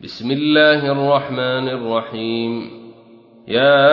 بسم الله الرحمن الرحيم. يا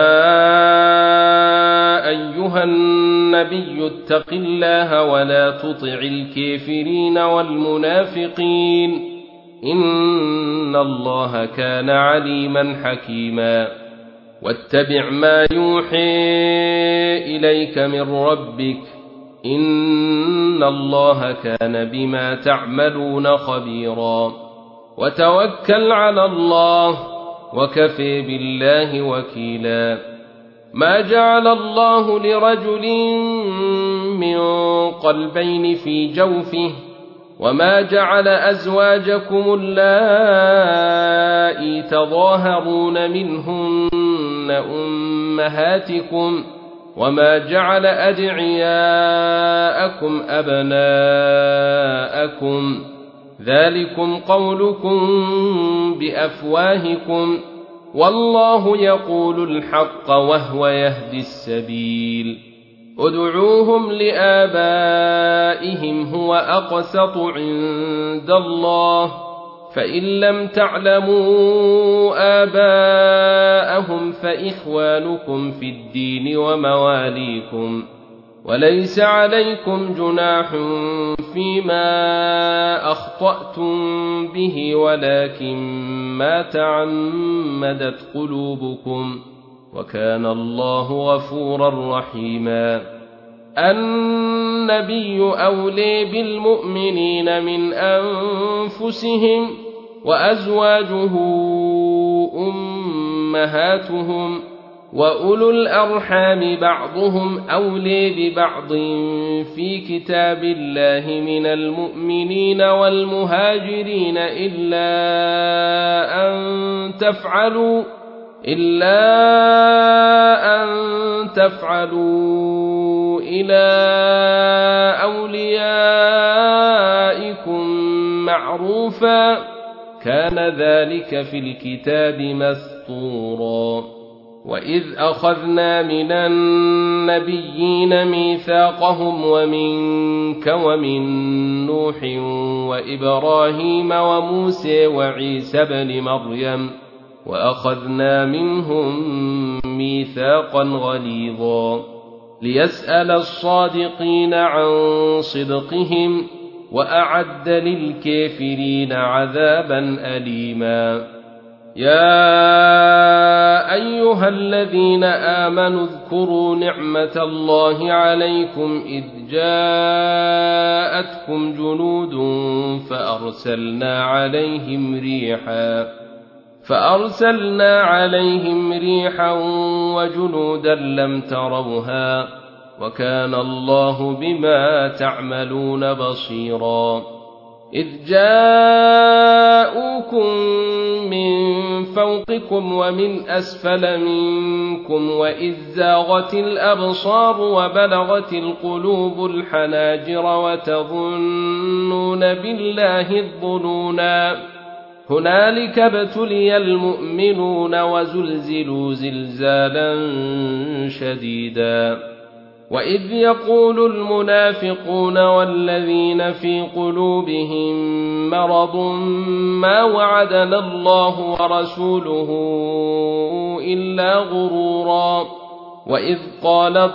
أيها النبي اتق الله ولا تطع الكافرين والمنافقين إن الله كان عليما حكيما. واتبع ما يوحي إليك من ربك إن الله كان بما تعملون خبيرا. وتوكل على الله وكفى بالله وكيلا. ما جعل الله لرجل من قلبين في جوفه وما جعل أزواجكم اللائي تظاهرون منهن أمهاتكم وما جعل أدعياءكم أبناءكم ذلكم قولكم بأفواهكم والله يقول الحق وهو يهدي السبيل. ادعوهم لآبائهم هو أقسط عند الله فإن لم تعلموا آباءهم فإخوانكم في الدين ومواليكم وليس عليكم جناح فيما أخطأتم به ولكن ما تعمدت قلوبكم وكان الله غفورا رحيما. النبي أولي بالمؤمنين من أنفسهم وأزواجه أمهاتهم وأولو الأرحام بعضهم أولي ببعض في كتاب الله من المؤمنين والمهاجرين إلا أن تفعلوا إلى أوليائكم معروفا كان ذلك في الكتاب مسطورا. وإذ أخذنا من النبيين ميثاقهم ومنك ومن نوح وإبراهيم وموسى وعيسى بن مريم وأخذنا منهم ميثاقا غليظا ليسأل الصادقين عن صدقهم وأعد للكافرين عذابا أليما. يا أيها الذين آمنوا اذكروا نعمة الله عليكم إذ جاءتكم جنود فأرسلنا عليهم ريحا وجنودا لم تروها وكان الله بما تعملون بصيرا. إذ جاءوكم من فوقكم ومن أسفل منكم وإذ زاغت الأبصار وبلغت القلوب الحناجر وتظنون بالله الظنونا هنالك ابتلي المؤمنون وزلزلوا زلزالا شديدا. وإذ يقول المنافقون والذين في قلوبهم مرض ما وعدنا الله ورسوله إلا غرورا. وإذ قالت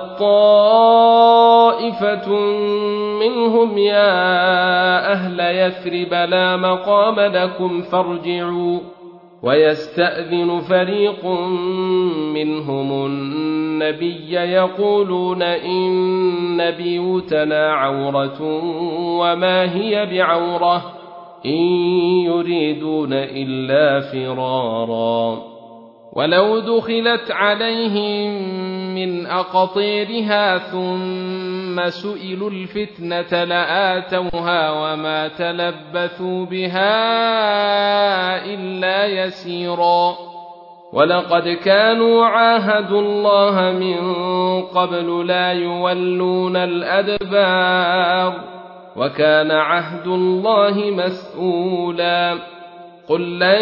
طائفة منهم يا أهل يثرب لا مقام لكم فارجعوا ويستأذن فريق منهم النبي يقولون إن بيوتنا عورة وما هي بعورة إن يريدون إلا فرارا. ولو دخلت عليهم من أقطيرها ثم سئلوا الفتنة لآتوها وما تلبثوا بها إلا يسيرا. ولقد كانوا عاهدوا الله من قبل لا يولون الأدبار وكان عهد الله مسؤولا. قل لن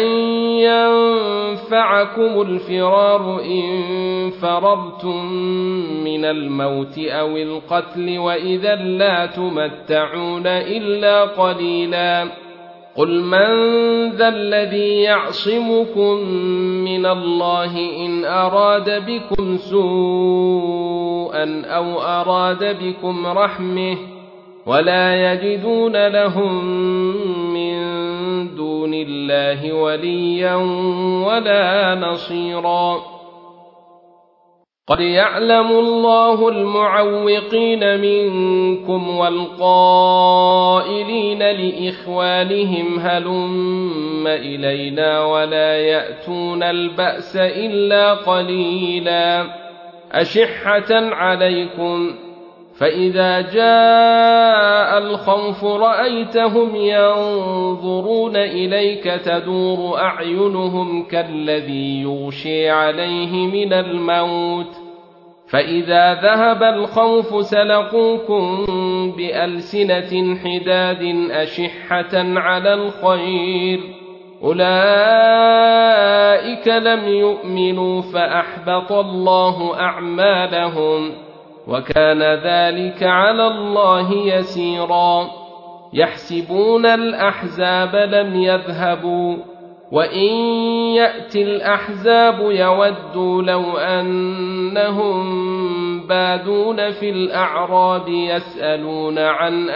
ينفعكم الفرار إن فررتم من الموت أو القتل وإذا لا تمتعون إلا قليلا قل من ذا الذي يعصمكم من الله إن أراد بكم سوءا أو أراد بكم رحمة ولا يجدون لهم من دون الله وليا ولا نصيرا قد يعلم الله المعوقين منكم والقائلين لإخوانهم هلم إلينا ولا يأتون البأس إلا قليلا أشحة عليكم فإذا جاء الخوف رأيتهم ينظرون إليك تدور أعينهم كالذي يغشي عليه من الموت فإذا ذهب الخوف سلقوكم بألسنة حداد أشحة على الخير أولئك لم يؤمنوا فأحبط الله أعمالهم وكان ذلك على الله يسيرا يحسبون الأحزاب لم يذهبوا وإن يأتي الأحزاب يودوا لو أنهم بادون في الأعراب يسألون عن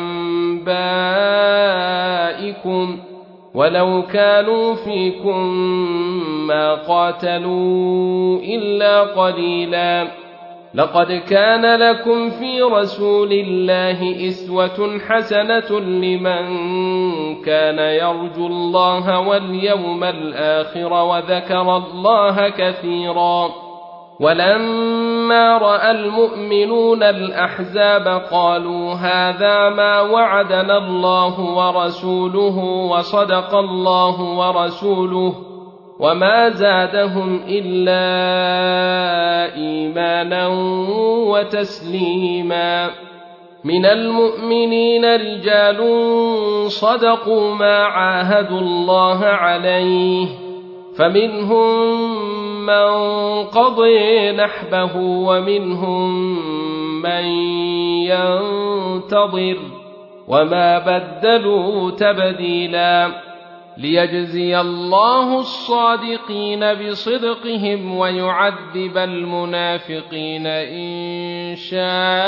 أنبائكم ولو كانوا فيكم ما قاتلوا إلا قليلا لقد كان لكم في رسول الله أسوة حسنة لمن كان يرجو الله واليوم الآخر وذكر الله كثيرا ولما رأى المؤمنون الأحزاب قالوا هذا ما وعدنا الله ورسوله وصدق الله ورسوله وما زادهم إلا إيمانا وتسليما من المؤمنين رجال صدقوا ما عاهدوا الله عليه فمنهم من قضي نحبه ومنهم من ينتظر وما بدلوا تبديلا ليجزي الله الصادقين بصدقهم ويعذب المنافقين إن شاء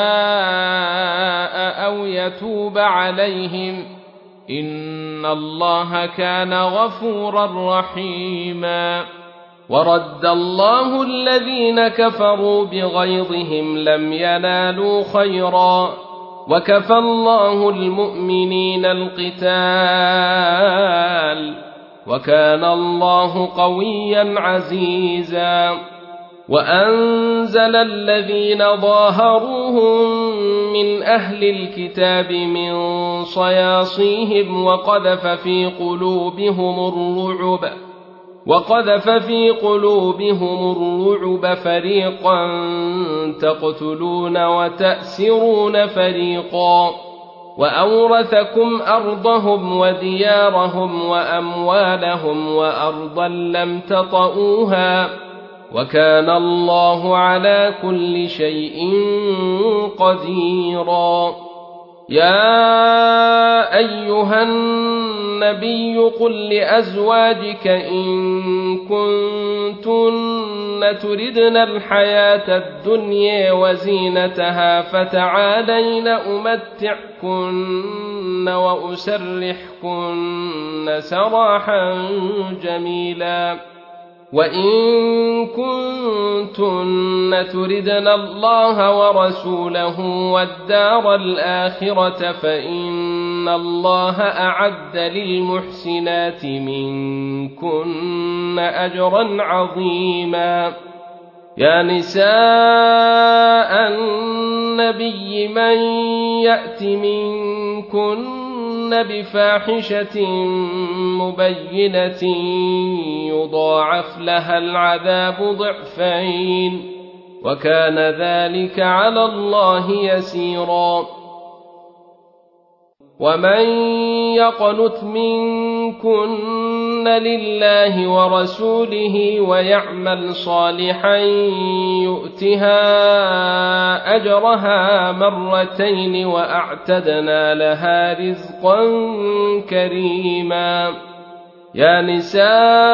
أو يتوب عليهم إن الله كان غفورا رحيما ورد الله الذين كفروا بغيظهم لم ينالوا خيرا وكفى الله المؤمنين القتال وكان الله قويا عزيزا وأنزل الذين ظاهروهم من أهل الكتاب من صياصيهم وقذف في قلوبهم الرعب فريقا تقتلون وتأسرون فريقا وأورثكم أرضهم وديارهم وأموالهم وأرضا لم تطئوها وكان الله على كل شيء قديرا يا أيها النبي قل لأزواجك إن كنتن تردن الحياة الدنيا وزينتها فتعالين أمتعكن وأسرحكن سراحا جميلا وإن كنتن تردن الله ورسوله والدار الآخرة فإن الله أعد للمحسنات منكن أجرا عظيما يا نساء النبي من يأت منكن بفاحشة مبينة يضاعف لها العذاب ضعفين وكان ذلك على الله يسيرا ومن يقنت منكن لله ورسوله ويعمل صالحا يؤتها أجرها مرتين وأعتدنا لها رزقا كريما. يا نساء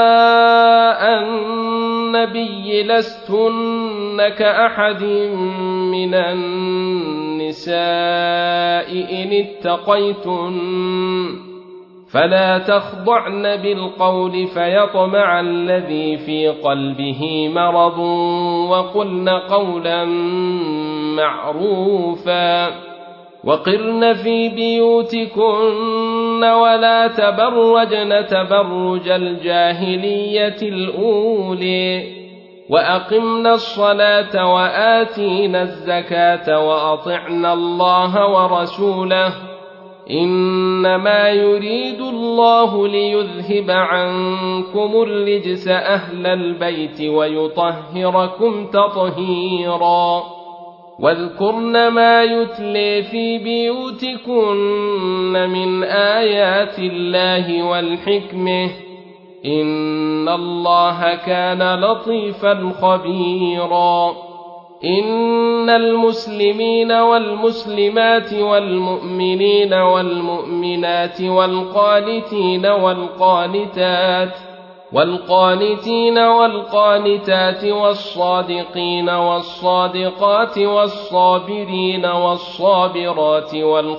النبي لستن كأحد من النساء إن اتقيتن فلا تخضعن بالقول فيطمع الذي في قلبه مرض وقلن قولا معروفا وقرن في بيوتكن ولا تبرجن تبرج الجاهلية الأولى وأقمنا الصلاة وآتينا الزكاة وأطعنا الله ورسوله إنما يريد الله ليذهب عنكم الرجس أهل البيت ويطهركم تطهيرا. واذكرن ما يتلي في بيوتكن من آيات الله والحكمة إن الله كان لطيفا خبيرا. إن المسلمين والمسلمات والمؤمنين والمؤمنات والقانتين والقانتات والصادقين والصادقات والصابرين والصابرات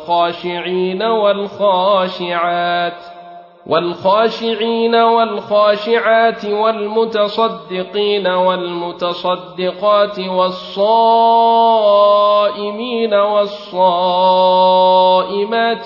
والخاشعين والخاشعات والمتصدقين والمتصدقات والصائمين والصائمات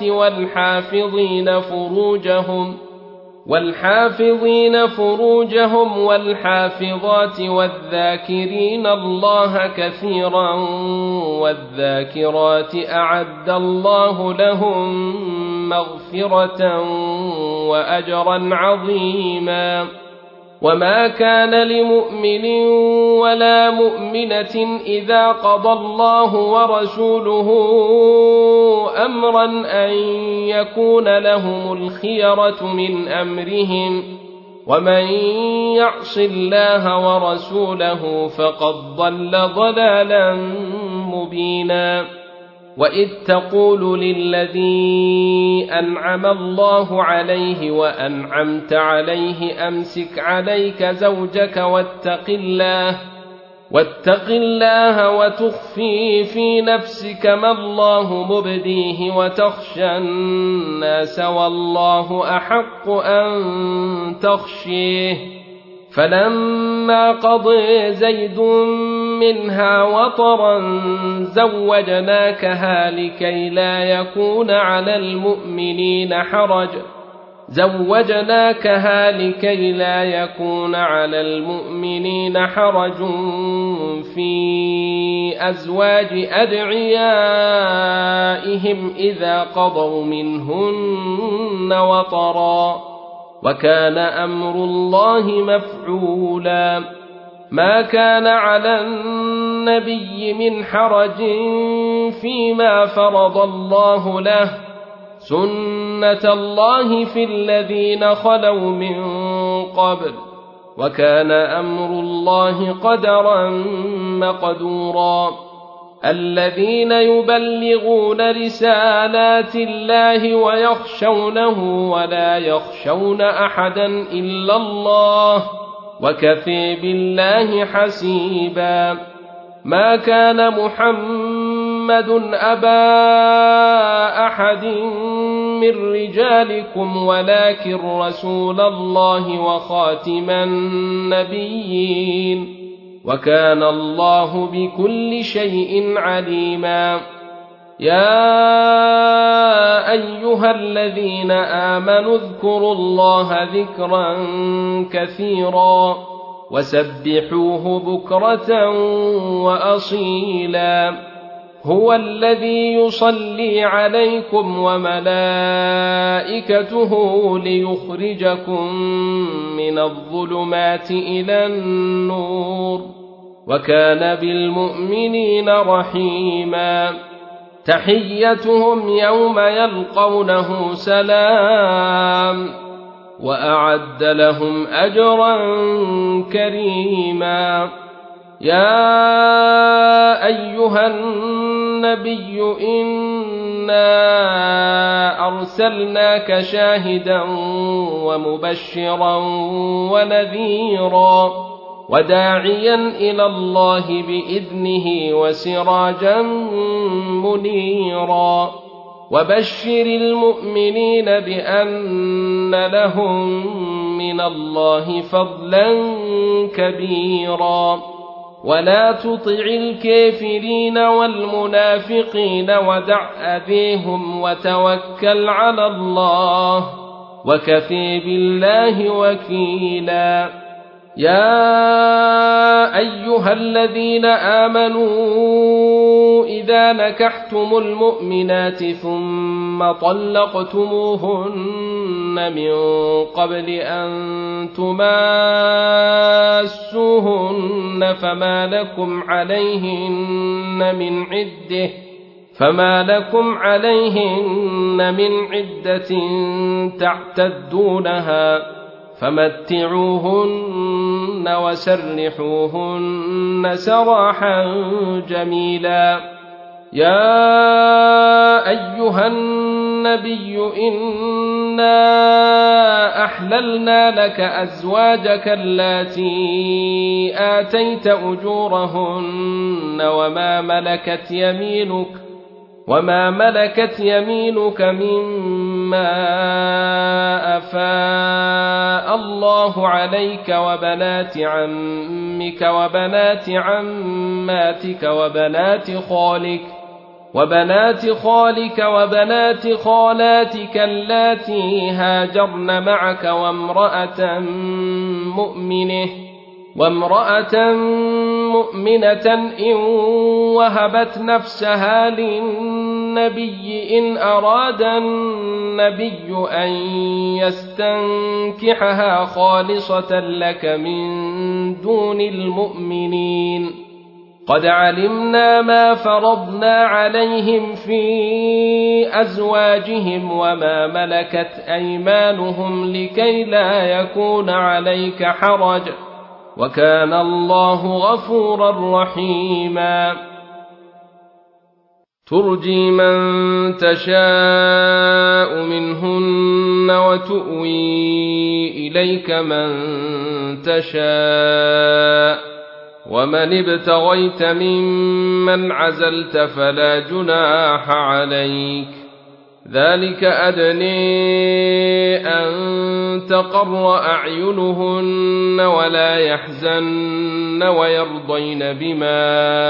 والحافظين فروجهم والحافظات والذاكرين الله كثيرا والذاكرات أعد الله لهم مغفرة وأجرا عظيما. وما كان لمؤمن ولا مؤمنة إذا قضى الله ورسوله أمرا أن يكون لهم الخيرة من أمرهم ومن يعص الله ورسوله فقد ضل ضلالا مبينا. وإذ تقول للذي أنعم الله عليه وأنعمت عليه أمسك عليك زوجك واتق الله وتخفي في نفسك ما الله مبديه وتخشى الناس والله أحق أن تخشيه. فلما قضى زيد منها وطرا زوجناكها لكي لا يكون على المؤمنين حرج في أزواج أدعيائهم إذا قضوا منهن وطرا وكان أمر الله مفعولا. ما كان على النبي من حرج فيما فرض الله له سنة الله في الذين خلوا من قبل وكان أمر الله قدرا مقدورا. الذين يبلغون رسالات الله ويخشونه ولا يخشون أحدا إلا الله وكفى بالله حسيبا. ما كان محمد أبا أحد من رجالكم ولكن رسول الله وخاتم النبيين وكان الله بكل شيء عليما. يا أيها الذين آمنوا اذكروا الله ذكرا كثيرا وسبحوه بكرة وأصيلا. هو الذي يصلي عليكم وملائكته ليخرجكم من الظلمات إلى النور وكان بالمؤمنين رحيما. تحيتهم يوم يلقونه سلام وأعد لهم أجرا كريما. يا أيها النبي إنا أرسلناك شاهدا ومبشرا ونذيرا وداعيا إلى الله بإذنه وسراجا منيرا وبشر المؤمنين بأن لهم من الله فضلا كبيرا ولا تطع الكافرين والمنافقين ودع أذيهم وتوكل على الله وكفى بالله وكيلا. يا أيها الذين آمنوا إذا نكحتم المؤمنات ثم طلقتموهن من قبل أن تماسوهن فما لكم عليهن من عدة تعتدونها فمتعوهن وسرحوهن سراحا جميلا. يا أيها النبي إنا أحللنا لك أزواجك اللاتي آتيت أجورهن وما ملكت يمينك مما أفاء الله عليك وبنات عمك وبنات عماتك وبنات خالك وبنات خالاتك اللاتي هاجرن معك وامرأة مؤمنة إن وهبت نفسها للنبي إن أراد النبي أن يستنكحها خالصة لك من دون المؤمنين. قد علمنا ما فرضنا عليهم في أزواجهم وما ملكت أيمانهم لكي لا يكون عليك حرج وكان الله غفورا رحيما. ترجي من تشاء منهن وتؤوي إليك من تشاء ومن ابتغيت ممن عزلت فلا جناح عليك ذلك أدني أن تقر أعينهن ولا يحزن ويرضين بما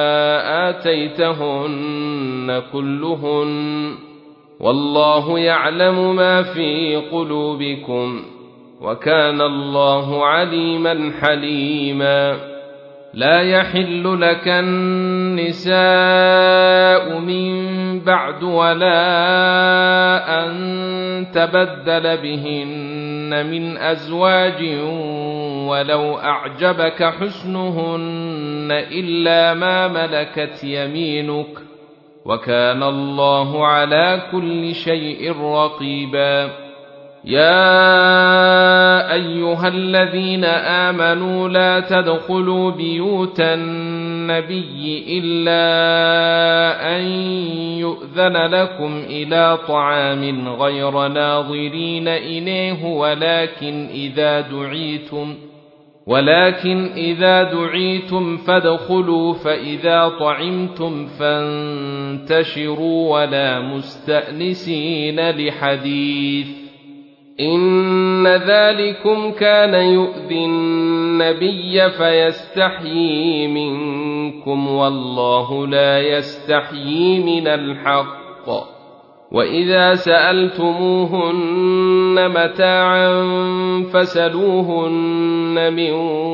آتيتهن كلهن والله يعلم ما في قلوبكم وكان الله عليما حليما. لا يحل لك النساء من بعد ولا أن تبدل بهن من أزواج ولو أعجبك حسنهن إلا ما ملكت يمينك وكان الله على كل شيء رقيبا. يا أيها الذين آمنوا لا تدخلوا بيوت النبي إلا أن يؤذن لكم إلى طعام غير ناظرين إليه ولكن إذا دعيتم فادخلوا فإذا طعمتم فانتشروا ولا مستأنسين لحديث إن ذلكم كان يؤذي النبي فيستحيي منكم والله لا يستحيي من الحق. وإذا سألتموهن متاعا فسلوهن من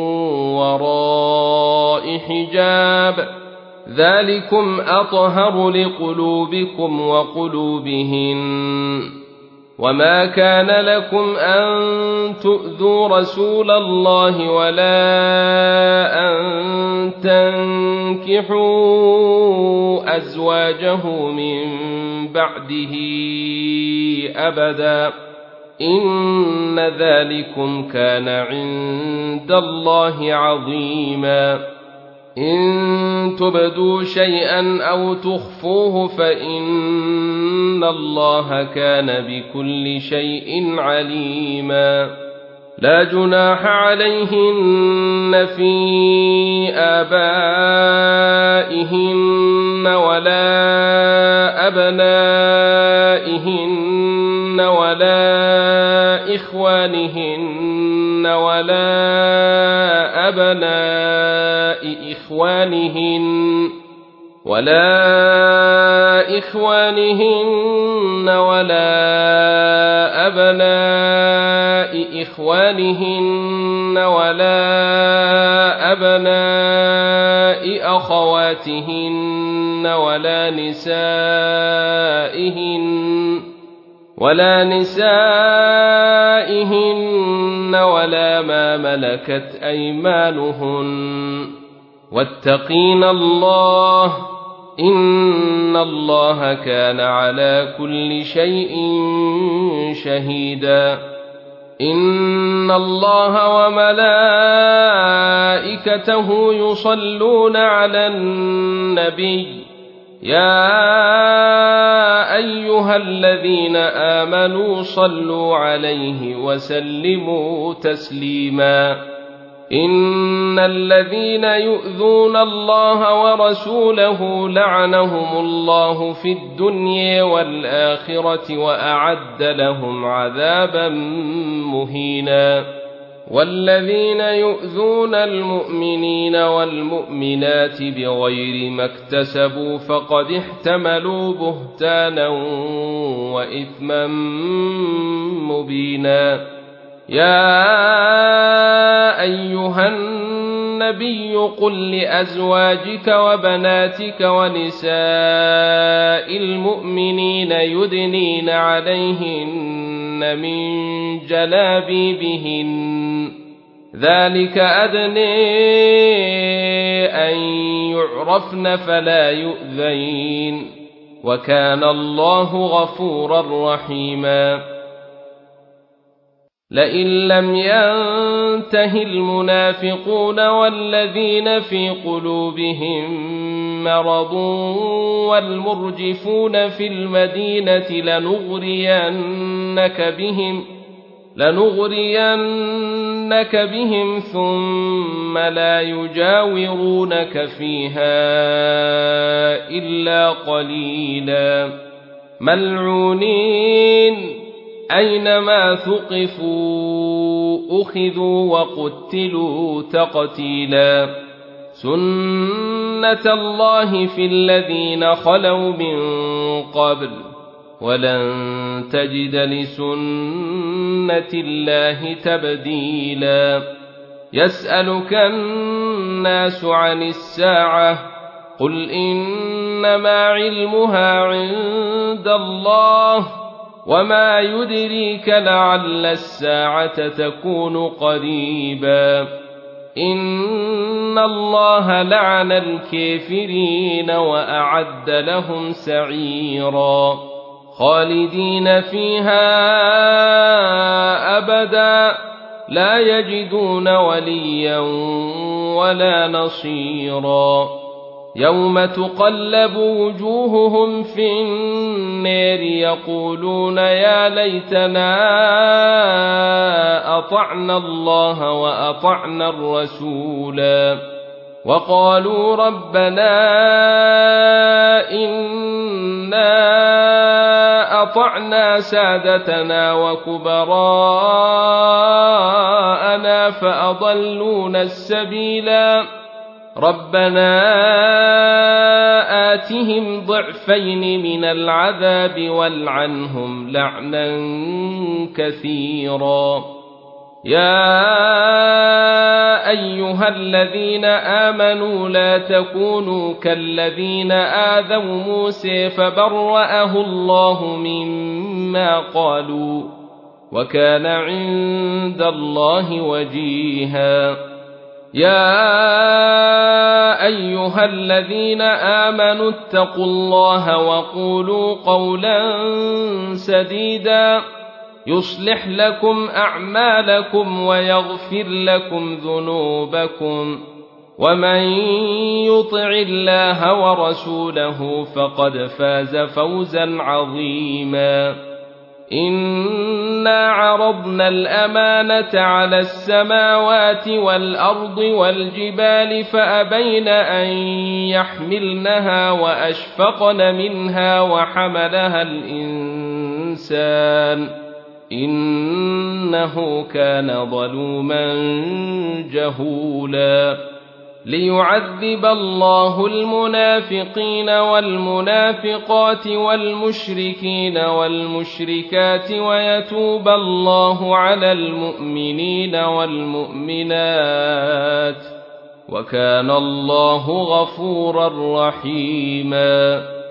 وراء حجاب ذلكم أطهر لقلوبكم وقلوبهن. وما كان لكم أن تؤذوا رسول الله ولا أن تنكحوا أزواجه من بعده أبدا إن ذلكم كان عند الله عظيما إن تبدوا شيئا أو تخفوه فإن الله كان بكل شيء عليما لا جناح عليهن في آبائهن ولا أبنائهن ولا إخوانهن ولا أبناء إخوانهن ولا أبناء إخوانهن ولا أبناء أخواتهن ولا نسائهن ولا ما ملكت أيمانهن واتقين الله إن الله كان على كل شيء شهيدا إن الله وملائكته يصلون على النبي يا أيها الذين آمنوا صلوا عليه وسلموا تسليما إن الذين يؤذون الله ورسوله لعنهم الله في الدنيا والآخرة وأعد لهم عذابا مهينا والذين يؤذون المؤمنين والمؤمنات بغير ما اكتسبوا فقد احتملوا بهتانا وإثما مبينا يا أيها النبي قل لأزواجك وبناتك ونساء المؤمنين يدنين عليهن من جلابيبهن ذلك أدنى أن يعرفن فلا يؤذين وكان الله غفورا رحيما لئن لم ينته المنافقون والذين في قلوبهم مرض والمرجفون في المدينة لنغرينك بهم ثم لا يجاورونك فيها إلا قليلا ملعونين أينما ثقفوا أخذوا وقتلوا تقتيلا سنة الله في الذين خلوا من قبل ولن تجد لسنة الله تبديلا يسألك الناس عن الساعة قل إنما علمها عند الله وما يدريك لعل الساعة تكون قريبا إن الله لعن الكافرين وأعد لهم سعيرا خالدين فيها أبدا لا يجدون وليا ولا نصيرا يوم تقلب وجوههم في النار يقولون يا ليتنا أطعنا الله وأطعنا الرسولا وقالوا ربنا إنا أطعنا سادتنا وكبراءنا فأضلونا السبيلا ربنا آتهم ضعفين من العذاب والعنهم لعنا كثيرا يا أيها الذين آمنوا لا تكونوا كالذين آذوا موسى فبرأه الله مما قالوا وكان عند الله وجيها يا أيها الذين آمنوا اتقوا الله وقولوا قولا سديدا يصلح لكم أعمالكم ويغفر لكم ذنوبكم ومن يطع الله ورسوله فقد فاز فوزا عظيما إنا عرضنا الأمانة على السماوات والأرض والجبال فأبين أن يحملنها وأشفقن منها وحملها الإنسان إنه كان ظلوما جهولا ليعذب الله المنافقين والمنافقات والمشركين والمشركات ويتوب الله على المؤمنين والمؤمنات وكان الله غفورا رحيما